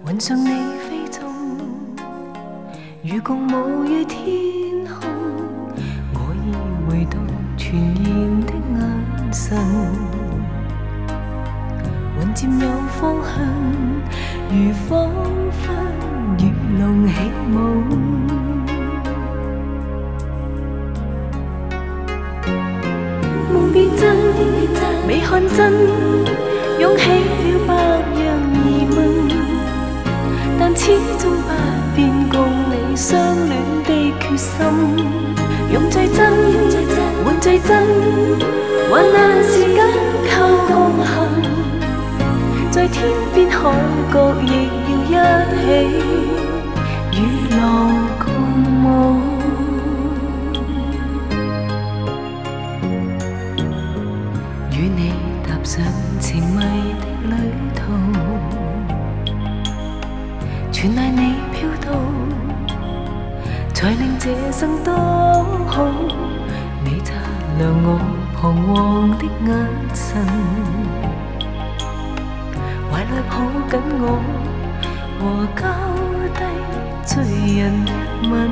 云上你飛縱，如共舞於天空。我已回到全然的眼神，雲漸有方向，如彷彿與龍起舞。夢變真，未看真，湧起了百樣疑問，但始終不變共你相戀的決心。用最真，換最真，患難時間靠共行，在天邊海角亦要一起與浪共舞。與你踏上甜蜜的旅途，全賴你飄到，才令這生多好。你擦亮我彷徨的眼神，懷內抱緊我，和交低醉人一吻。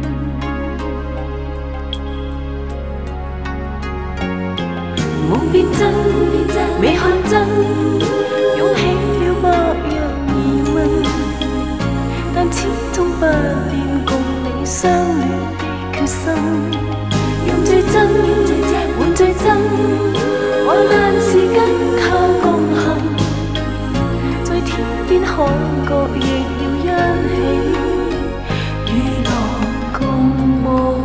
夢變真，未看真，湧起了百樣疑問，但始終不變共你相戀的決心。用最真，換最真，患難時間靠共行，在天邊海角亦要一起與浪共舞。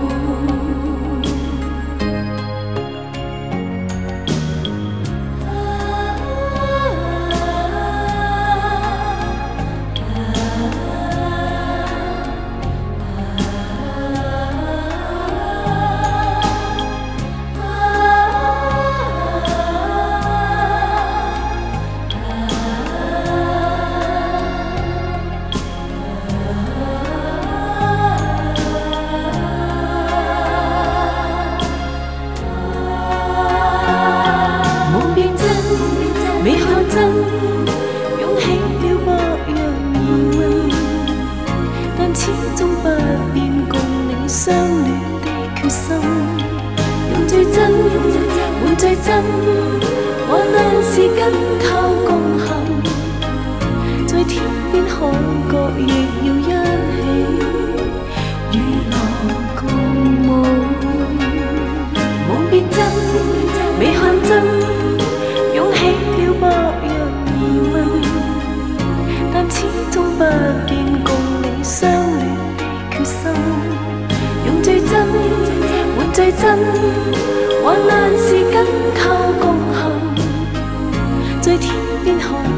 未看真，湧起了百樣疑問，但始終不變共你相戀的決心。用最真，換最真，患難時間靠共行，在天邊海角亦要一起與浪共舞。夢變真，未看真，湧起了百樣疑問，但始終不變共你相戀的決心。用最真，換最真，患難時間靠共行，在天邊看